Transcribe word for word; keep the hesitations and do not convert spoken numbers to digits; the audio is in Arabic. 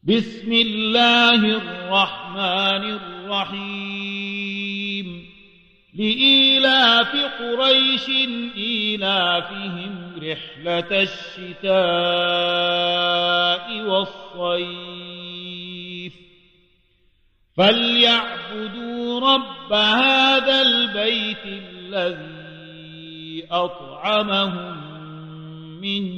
بسم الله الرحمن الرحيم لإيلاف قريش إيلافهم رحلة الشتاء والصيف فليعبدوا رب هذا البيت الذي أطعمهم من